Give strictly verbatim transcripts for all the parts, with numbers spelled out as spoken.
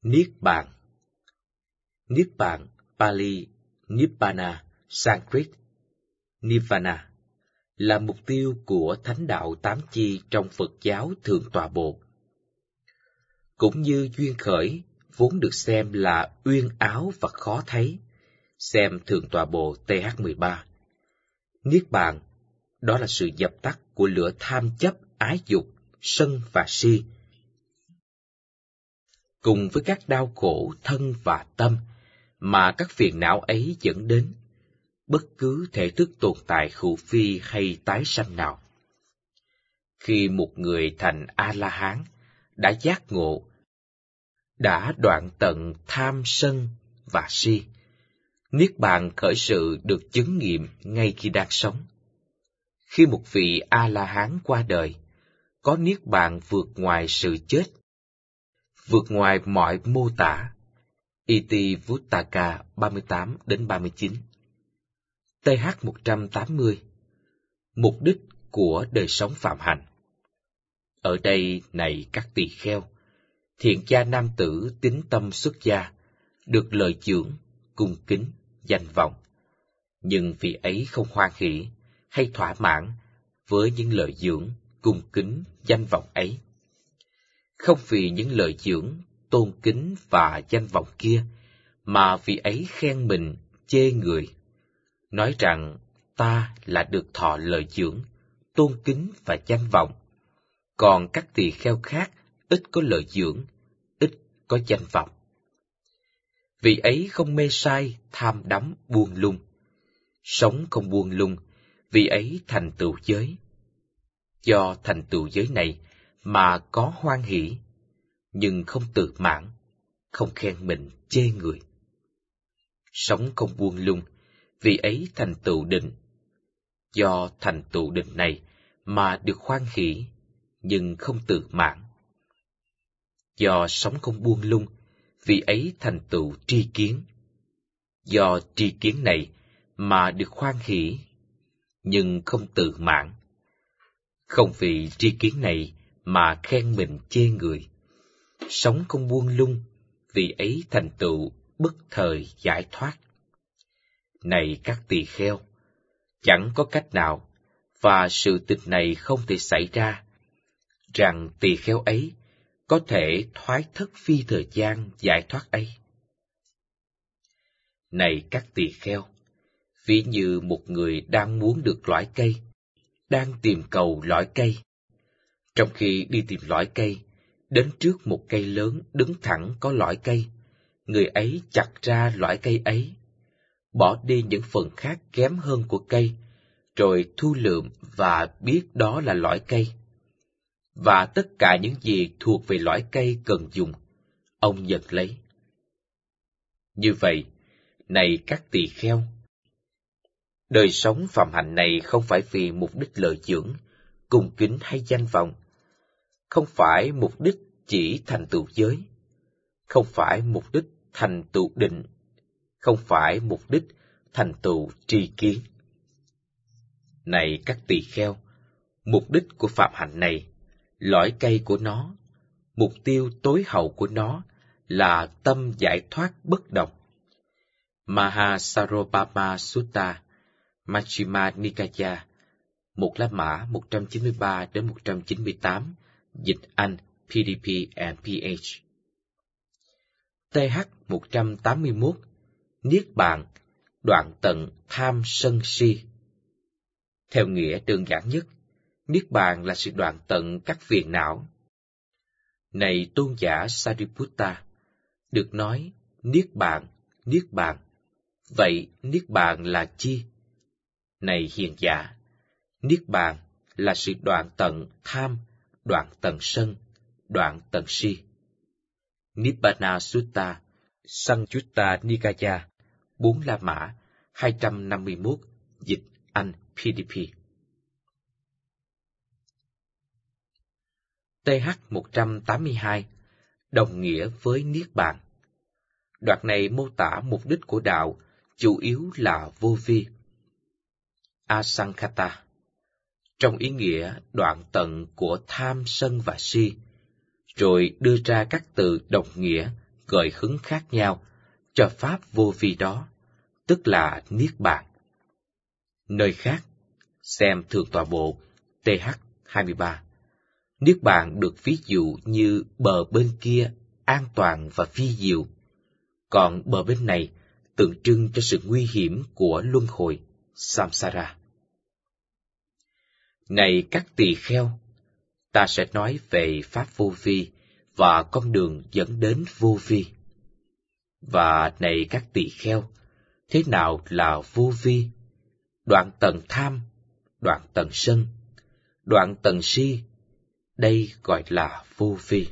Niết bàn. Niết bàn, Pali, Nibbana, Sanskrit, Nirvana, là mục tiêu của thánh đạo tám chi trong Phật giáo Thượng Tọa Bộ. Cũng như duyên khởi vốn được xem là uyên áo và khó thấy, xem Thượng Tọa Bộ T H mười ba. Niết bàn, đó là sự dập tắt của lửa tham chấp, ái dục, sân và si, cùng với các đau khổ thân và tâm mà các phiền não ấy dẫn đến, bất cứ thể thức tồn tại hữu vi hay tái sanh nào. Khi một người thành A-la-hán, đã giác ngộ, đã đoạn tận tham sân và si, Niết bàn khởi sự được chứng nghiệm ngay khi đang sống. Khi một vị A-la-hán qua đời, có Niết bàn vượt ngoài sự chết, vượt ngoài mọi mô tả. Itivuttaka ba mươi tám đến ba mươi chín. T H một trăm tám mươi. Mục đích của đời sống phạm hạnh. Ở đây này các tỳ kheo, thiện gia nam tử tín tâm xuất gia, được lợi dưỡng, cung kính, danh vọng. Nhưng vị ấy không hoan hỷ hay thỏa mãn với những lợi dưỡng, cung kính, danh vọng ấy. Không vì những lợi dưỡng, tôn kính và danh vọng kia mà vị ấy khen mình, chê người, nói rằng ta là được thọ lợi dưỡng, tôn kính và danh vọng, còn các tỳ kheo khác ít có lợi dưỡng, ít có danh vọng. Vị ấy không mê sai, tham đắm, buông lung. Sống không buông lung, vị ấy thành tựu giới. Do thành tựu giới này mà có hoan hỷ, nhưng không tự mãn, không khen mình, chê người. Sống không buông lung, vị ấy thành tựu định. Do thành tựu định này mà được hoan hỷ, nhưng không tự mãn. Do sống không buông lung, vị ấy thành tựu tri kiến. Do tri kiến này mà được hoan hỷ, nhưng không tự mãn. Không vì tri kiến này mà khen mình, chê người. Sống không buông lung, vị ấy thành tựu bất thời giải thoát. Này các tỳ kheo, chẳng có cách nào, và sự tình này không thể xảy ra, rằng tỳ kheo ấy có thể thoái thất phi thời gian giải thoát ấy. Này các tỳ kheo, ví như một người đang muốn được lõi cây, đang tìm cầu lõi cây. Trong khi đi tìm lõi cây, đến trước một cây lớn đứng thẳng có lõi cây, người ấy chặt ra lõi cây ấy, bỏ đi những phần khác kém hơn của cây, rồi thu lượm và biết đó là lõi cây. Và tất cả những gì thuộc về lõi cây cần dùng, ông nhận lấy. Như vậy, này các tỳ kheo, đời sống phạm hạnh này không phải vì mục đích lợi dưỡng, cung kính hay danh vọng, không phải mục đích chỉ thành tựu giới, không phải mục đích thành tựu định, không phải mục đích thành tựu tri kiến. Này các tỳ kheo, mục đích của phạm hạnh này, lõi cây của nó, mục tiêu tối hậu của nó là tâm giải thoát bất động. Mahasarvabhama Sutta, Majjhima Nikaya, một lá mã một trăm chín mươi ba đến một trăm chín mươi tám, dịch Anh P D P and P H. T H một trăm tám mươi mốt. Niết bàn, đoạn tận tham sân si. Theo nghĩa đơn giản nhất, Niết bàn là sự đoạn tận các phiền não. Này tôn giả Sariputta, được nói Niết bàn, Niết bàn, vậy Niết bàn là chi? Này hiền giả, Niết bàn là sự đoạn tận tham, đoạn tận sân, đoạn tận si. Nibbana Sutta, Sanjutta Nikaya, bốn La Mã, hai trăm năm mươi mốt, dịch Anh P D P. T H một trăm tám mươi hai, đồng nghĩa với Niết bàn. Đoạn này mô tả mục đích của đạo, chủ yếu là vô vi. Asankhata, trong ý nghĩa đoạn tận của tham sân và si, rồi đưa ra các từ đồng nghĩa gợi hứng khác nhau cho pháp vô vi đó, tức là Niết Bàn. Nơi khác, xem Thượng tọa bộ T H hai mươi ba, Niết Bàn được ví dụ như bờ bên kia an toàn và phi diệu, còn bờ bên này tượng trưng cho sự nguy hiểm của luân hồi, samsara. Này các tỳ kheo, ta sẽ nói về pháp vô vi và con đường dẫn đến vô vi. Và này các tỳ kheo, thế nào là vô vi? Đoạn tận tham, đoạn tận sân, đoạn tận si, đây gọi là vô vi.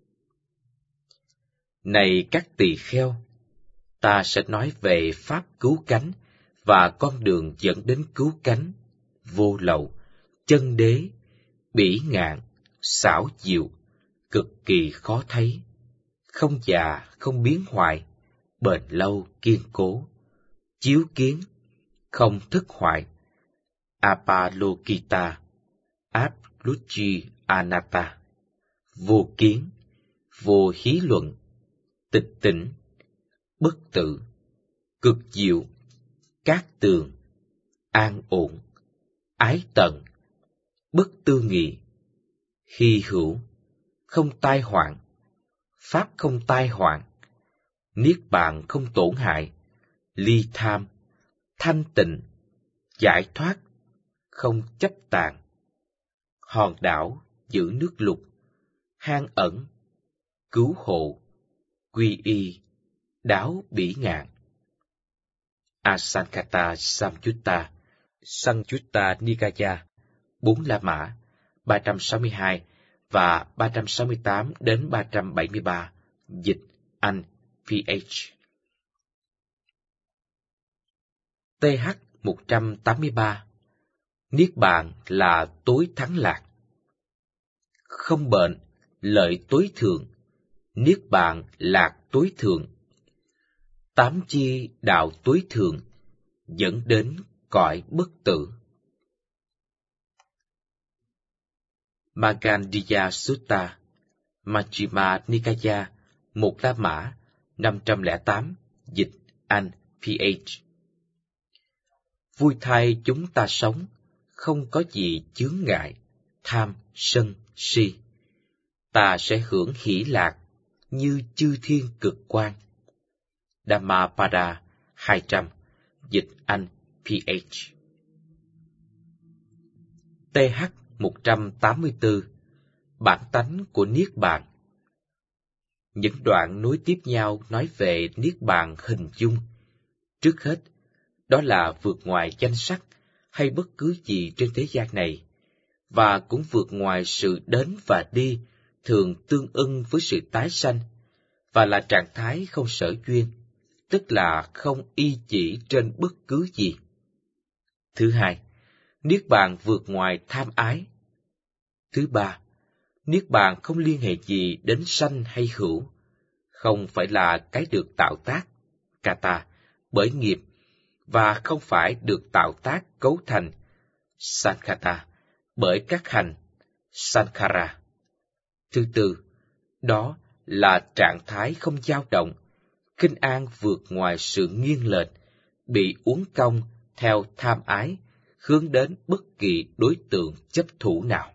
Này các tỳ kheo, ta sẽ nói về pháp cứu cánh và con đường dẫn đến cứu cánh, vô lậu, chân đế, bỉ ngạn, xảo diệu, cực kỳ khó thấy, không già, không biến hoại, bền lâu, kiên cố, chiếu kiến, không thức hoại, apalokita, apluchi anatta, vô kiến, vô hí luận, tịch tỉnh, bất tử, cực diệu, cát tường, an ổn, ái tận, bất tư nghị, hy hữu, không tai hoạn, pháp không tai hoạn, niết bàn không tổn hại, ly tham, thanh tịnh, giải thoát, không chấp tàn, hòn đảo giữ nước lục, hang ẩn, cứu hộ, quy y, đáo bỉ ngạn. Asankata Samyutta, Sanjutta Nikaya, bốn La Mã, ba trăm sáu mươi hai và ba trăm sáu mươi tám đến ba trăm bảy mươi ba, dịch Anh, P H. T H một trăm tám mươi ba, Niết Bàn là tối thắng lạc. Không bệnh, lợi tối thượng, Niết Bàn lạc tối thượng. Tám chi đạo tối thượng, dẫn đến cõi bất tử. Magandiya Sutta, Majjhima Nikaya, một La Mã, năm trăm lẻ tám, dịch Anh, P H. Vui thay chúng ta sống, không có gì chướng ngại, tham, sân, si. Ta sẽ hưởng hỷ lạc, như chư thiên cực quan. Dhammapada, hai trăm, dịch Anh, P H. T H một trăm tám mươi tư, bản tánh của Niết Bàn. Những đoạn nối tiếp nhau nói về Niết Bàn hình dung. Trước hết, đó là vượt ngoài danh sắc hay bất cứ gì trên thế gian này, và cũng vượt ngoài sự đến và đi thường tương ưng với sự tái sanh, và là trạng thái không sở duyên, tức là không y chỉ trên bất cứ gì. Thứ hai, Niết Bàn vượt ngoài tham ái. Thứ ba, Niết Bàn không liên hệ gì đến sanh hay hữu, không phải là cái được tạo tác, kata, bởi nghiệp, và không phải được tạo tác cấu thành, sankhata, bởi các hành, sankhara. Thứ tư, đó là trạng thái không dao động, kinh an vượt ngoài sự nghiêng lệch, bị uốn cong theo tham ái, hướng đến bất kỳ đối tượng chấp thủ nào.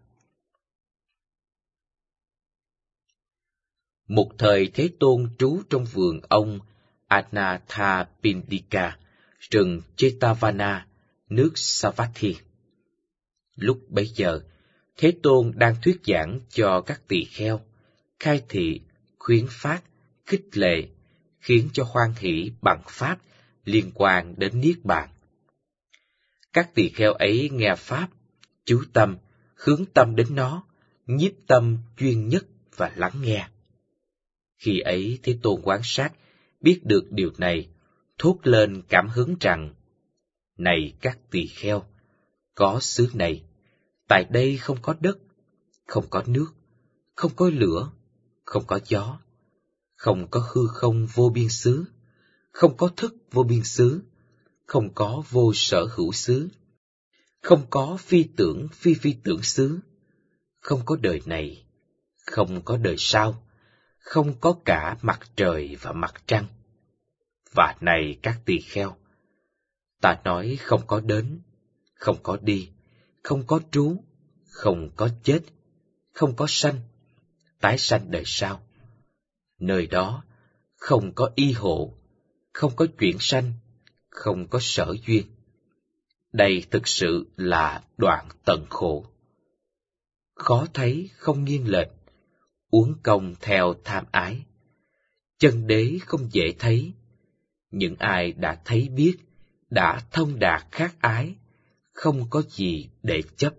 Một thời Thế Tôn trú trong vườn ông Anathapindika, rừng Jetavana, nước Savatthi. Lúc bấy giờ, Thế Tôn đang thuyết giảng cho các tỳ kheo, khai thị, khuyến phát, khích lệ, khiến cho hoan hỷ bằng pháp liên quan đến Niết Bàn. Các tỳ kheo ấy nghe pháp, chú tâm, hướng tâm đến nó, nhiếp tâm chuyên nhất và lắng nghe. Khi ấy Thế Tôn quan sát, biết được điều này, thốt lên cảm hứng rằng: Này các tỳ kheo, có xứ này, tại đây không có đất, không có nước, không có lửa, không có gió, không có hư không vô biên xứ, không có thức vô biên xứ, không có vô sở hữu xứ, không có phi tưởng phi phi tưởng xứ, không có đời này, không có đời sau, không có cả mặt trời và mặt trăng. Và này các tỳ kheo, ta nói không có đến, không có đi, không có trú, không có chết, không có sanh, tái sanh đời sau. Nơi đó không có y hộ, không có chuyển sanh, không có sở duyên. Đây thực sự là đoạn tận khổ. Khó thấy không nghiêng lệch, uống công theo tham ái. Chân đế không dễ thấy. Những ai đã thấy biết, đã thông đạt khát ái, không có gì để chấp.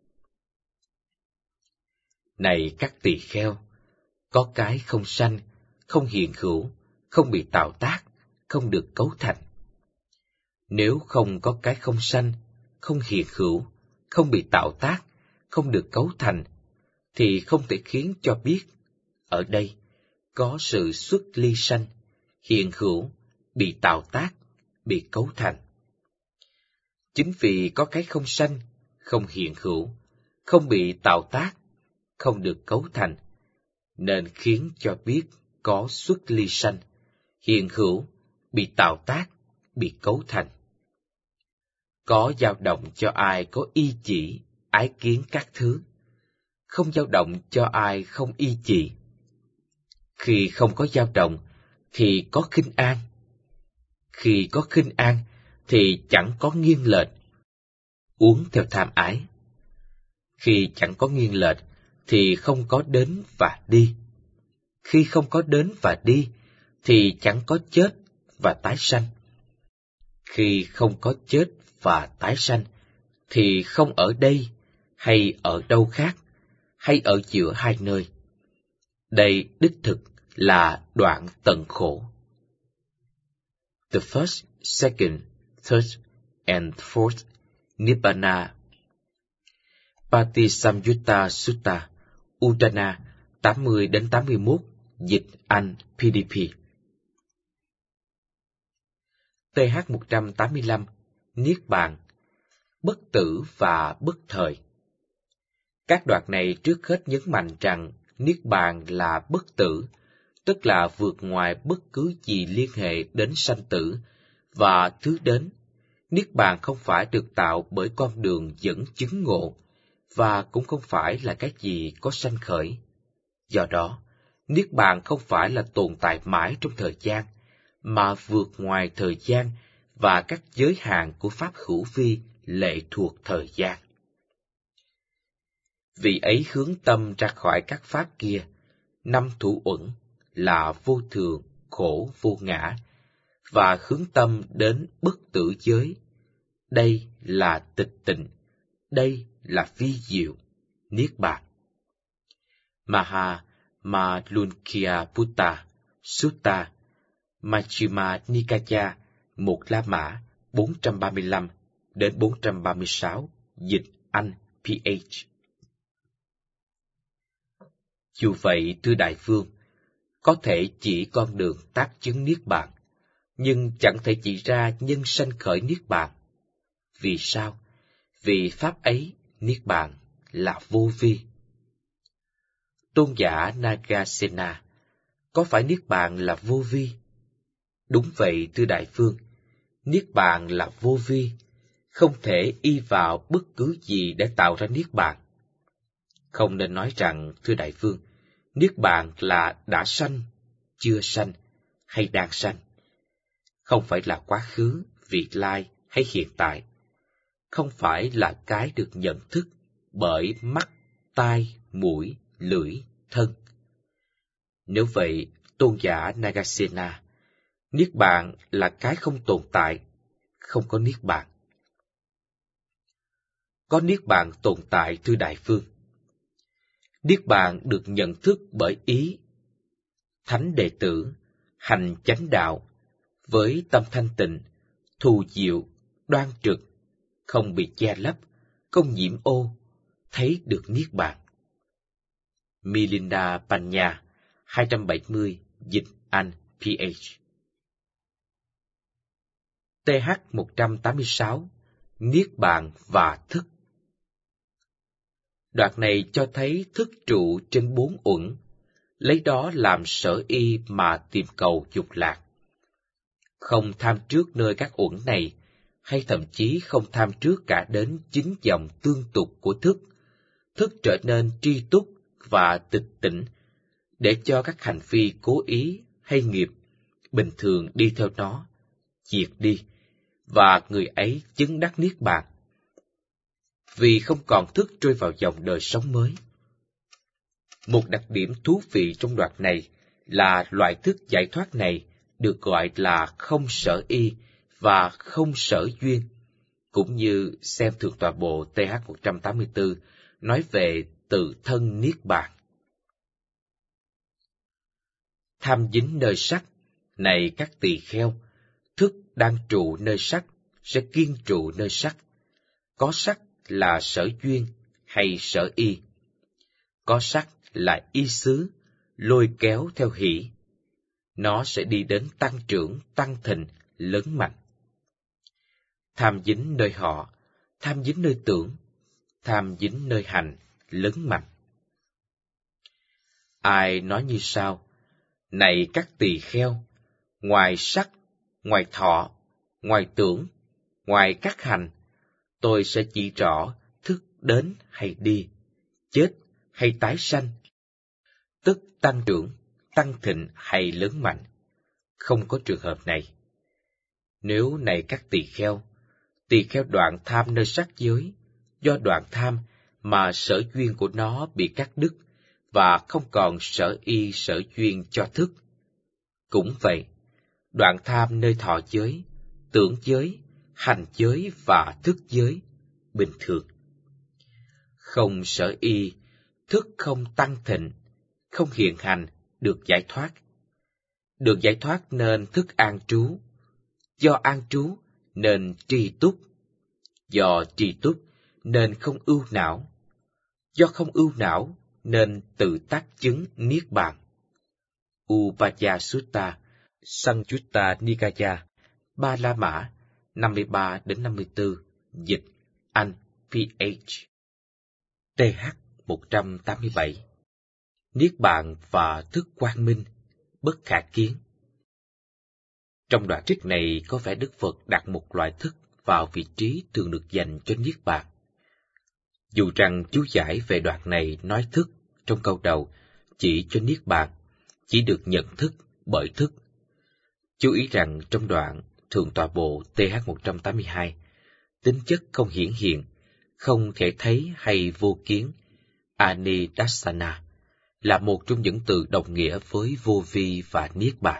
Này các tỳ kheo, có cái không sanh, không hiện hữu, không bị tạo tác, không được cấu thành. Nếu không có cái không sanh, không hiện hữu, không bị tạo tác, không được cấu thành, thì không thể khiến cho biết ở đây có sự xuất ly sanh, hiện hữu, bị tạo tác, bị cấu thành. Chính vì có cái không sanh, không hiện hữu, không bị tạo tác, không được cấu thành, nên khiến cho biết có xuất ly sanh, hiện hữu, bị tạo tác, bị cấu thành. Có dao động cho ai có y chỉ, ái kiến các thứ, không dao động cho ai không y chỉ. Khi không có dao động, thì có khinh an. Khi có khinh an, thì chẳng có nghiêng lệch, uống theo tham ái. Khi chẳng có nghiêng lệch, thì không có đến và đi. Khi không có đến và đi, thì chẳng có chết và tái sanh. Khi không có chết và tái sanh, thì không ở đây, hay ở đâu khác, hay ở giữa hai nơi. Đây đích thực là đoạn tận khổ. The first, second, third, and fourth Nibbana. Patisamyutta Sutta, Udana, tám mươi đến tám mươi mốt, dịch Anh pê đê pê. tê hát một trăm tám mươi lăm, Niết Bàn, bất tử và bất thời. Các đoạn này trước hết nhấn mạnh rằng Niết Bàn là bất tử, tức là vượt ngoài bất cứ gì liên hệ đến sanh tử, và thứ đến, Niết Bàn không phải được tạo bởi con đường dẫn chứng ngộ, và cũng không phải là cái gì có sanh khởi. Do đó, Niết Bàn không phải là tồn tại mãi trong thời gian, mà vượt ngoài thời gian và các giới hạn của pháp hữu vi lệ thuộc thời gian. Vì ấy hướng tâm ra khỏi các pháp kia, năm thủ uẩn là vô thường, khổ, vô ngã, và hướng tâm đến bất tử giới. Đây là tịch tịnh, đây là vi diệu, Niết Bàn. Maha Malunkyaputta Sutta, Majjhima Nikaya, một La Mã, bốn trăm ba mươi lăm đến bốn trăm ba mươi sáu, dịch Anh pê hát. Dù vậy, thưa Đại Vương, có thể chỉ con đường tác chứng Niết Bàn, nhưng chẳng thể chỉ ra nhân sanh khởi Niết Bàn. Vì sao? Vì pháp ấy, Niết Bàn, là vô vi. Tôn giả Nagasena, có phải Niết Bàn là vô vi? Đúng vậy, thưa Đại Vương, Niết Bàn là vô vi, không thể y vào bất cứ gì để tạo ra Niết Bàn. Không nên nói rằng, thưa Đại Vương, Niết Bàn là đã sanh, chưa sanh, hay đang sanh. Không phải là quá khứ, vị lai hay hiện tại. Không phải là cái được nhận thức bởi mắt, tai, mũi, lưỡi, thân. Nếu vậy, tôn giả Nagasena, Niết Bàn là cái không tồn tại, không có Niết Bàn. Có Niết Bàn tồn tại, thưa Đại Vương. Niết Bàn được nhận thức bởi ý. Thánh đệ tử, hành chánh đạo, với tâm thanh tịnh, thù diệu, đoan trực, không bị che lấp, không nhiễm ô, thấy được Niết Bàn. Milinda Panya, hai trăm bảy mươi, dịch Anh pê hát. tê hát một trăm tám mươi sáu, Niết Bàn và thức. Đoạn này cho thấy thức trụ trên bốn uẩn, lấy đó làm sở y mà tìm cầu dục lạc. Không tham trước nơi các uẩn này, hay thậm chí không tham trước cả đến chính dòng tương tục của thức, thức trở nên tri túc và tịch tỉnh, để cho các hành vi cố ý hay nghiệp bình thường đi theo nó, diệt đi, và người ấy chứng đắc niết bàn. Vì không còn thức trôi vào dòng đời sống mới. Một đặc điểm thú vị trong đoạn này là loại thức giải thoát này được gọi là không sở y và không sở duyên, cũng như xem Thượng tọa bộ T H một trăm tám mươi tư nói về tự thân niết bàn. Tham dính nơi sắc, này các tỳ kheo, thức đang trụ nơi sắc sẽ kiên trụ nơi sắc. Có sắc là sở duyên hay sở y. Có sắc là y xứ, lôi kéo theo hỷ. Nó sẽ đi đến tăng trưởng, tăng thịnh, lớn mạnh. Tham dính nơi họ, tham dính nơi tưởng, tham dính nơi hành, lớn mạnh. Ai nói như sau: này các tỳ kheo, ngoài sắc, ngoài thọ, ngoài tưởng, ngoài các hành, tôi sẽ chỉ rõ thức đến hay đi, chết hay tái sanh, tức tăng trưởng, tăng thịnh hay lớn mạnh. Không có trường hợp này. Nếu này các tỳ kheo, tỳ kheo đoạn tham nơi sắc giới, do đoạn tham mà sở duyên của nó bị cắt đứt và không còn sở y sở duyên cho thức. Cũng vậy, đoạn tham nơi thọ giới, tưởng giới, hành giới và thức giới, bình thường. Không sở y, thức không tăng thịnh, không hiện hành, được giải thoát. Được giải thoát nên thức an trú. Do an trú nên tri túc. Do tri túc nên không ưu não. Do không ưu não nên tự tác chứng niết bàn. Upaya Sutta, Sanjutta Nikaya, Ba La Mã, năm mươi ba đến năm mươi tư, dịch, Anh, P H. T H một trăm tám mươi bảy. Niết bàn và thức quang minh, bất khả kiến. Trong đoạn trích này có vẻ Đức Phật đặt một loại thức vào vị trí thường được dành cho niết bàn. Dù rằng chú giải về đoạn này nói thức trong câu đầu chỉ cho niết bàn, chỉ được nhận thức bởi thức. Chú ý rằng trong đoạn Thượng tọa bộ T H một trăm tám mươi hai, tính chất không hiển hiện, không thể thấy hay vô kiến, Anidassana, là một trong những từ đồng nghĩa với vô vi và niết bàn.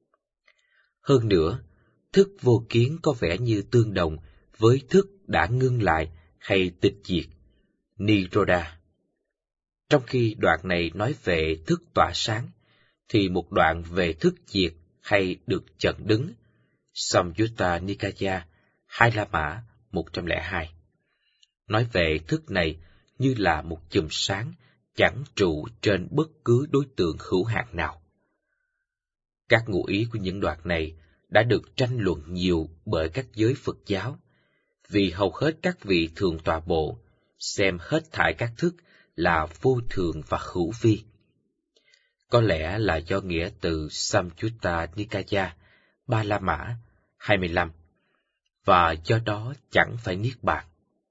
Hơn nữa, thức vô kiến có vẻ như tương đồng với thức đã ngưng lại hay tịch diệt, Nirodha. Trong khi đoạn này nói về thức tỏa sáng, thì một đoạn về thức diệt hay được chặn đứng, Samyutta Nikaya, Hai La Mã, một trăm lẻ hai, nói về thức này như là một chùm sáng chẳng trụ trên bất cứ đối tượng hữu hạn nào. Các ngụ ý của những đoạn này đã được tranh luận nhiều bởi các giới Phật giáo, vì hầu hết các vị thường tọa bộ xem hết thảy các thức là vô thường và hữu vi. Có lẽ là do nghĩa từ Samyutta Nikaya, Ba La Mã, hai mươi lăm, và do đó chẳng phải niết bàn.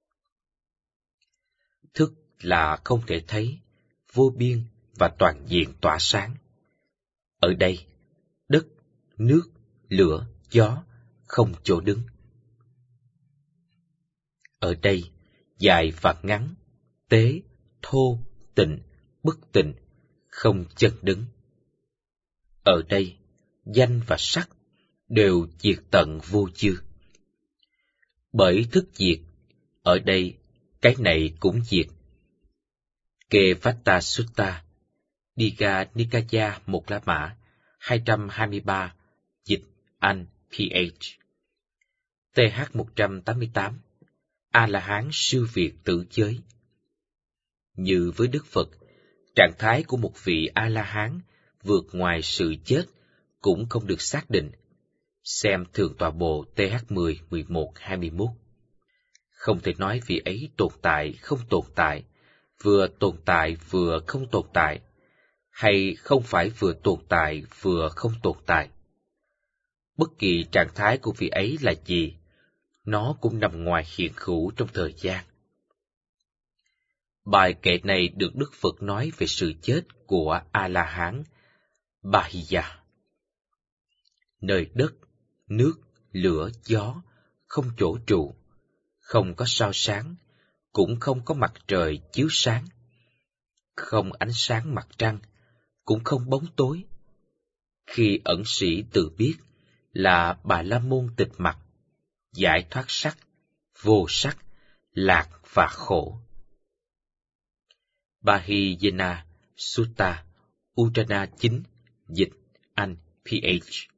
Thức là không thể thấy, vô biên và toàn diện tỏa sáng. Ở đây, đất, nước, lửa, gió không chỗ đứng. Ở đây, dài và ngắn, tế, thô, tịnh, bất tịnh, không chân đứng. Ở đây, danh và sắc đều diệt tận vô chư. Bởi thức diệt, ở đây cái này cũng diệt. Kevatta Sutta, Digha Nikaya Một La Mã, hai trăm hai mươi ba, dịch, Anh, P H. T H một trăm tám mươi tám, A-la-hán siêu việt tử giới. Như với Đức Phật, trạng thái của một vị A-la-hán vượt ngoài sự chết cũng không được xác định. Xem Thượng tọa bộ T H mười, mười một, hai mươi mốt. Không thể nói vị ấy tồn tại không tồn tại, vừa tồn tại vừa không tồn tại, hay không phải vừa tồn tại vừa không tồn tại. Bất kỳ trạng thái của vị ấy là gì, nó cũng nằm ngoài hiện hữu trong thời gian. Bài kệ này được Đức Phật nói về sự chết của A-la-hán Bahiya. Nơi đất, nước, lửa, gió, không chỗ trụ, không có sao sáng, cũng không có mặt trời chiếu sáng, không ánh sáng mặt trăng, cũng không bóng tối. Khi ẩn sĩ tự biết là Bà La Môn tịch mặc, giải thoát sắc, vô sắc, lạc và khổ. Bahijana Sutta, Uttana chín, dịch Anh, pê hát.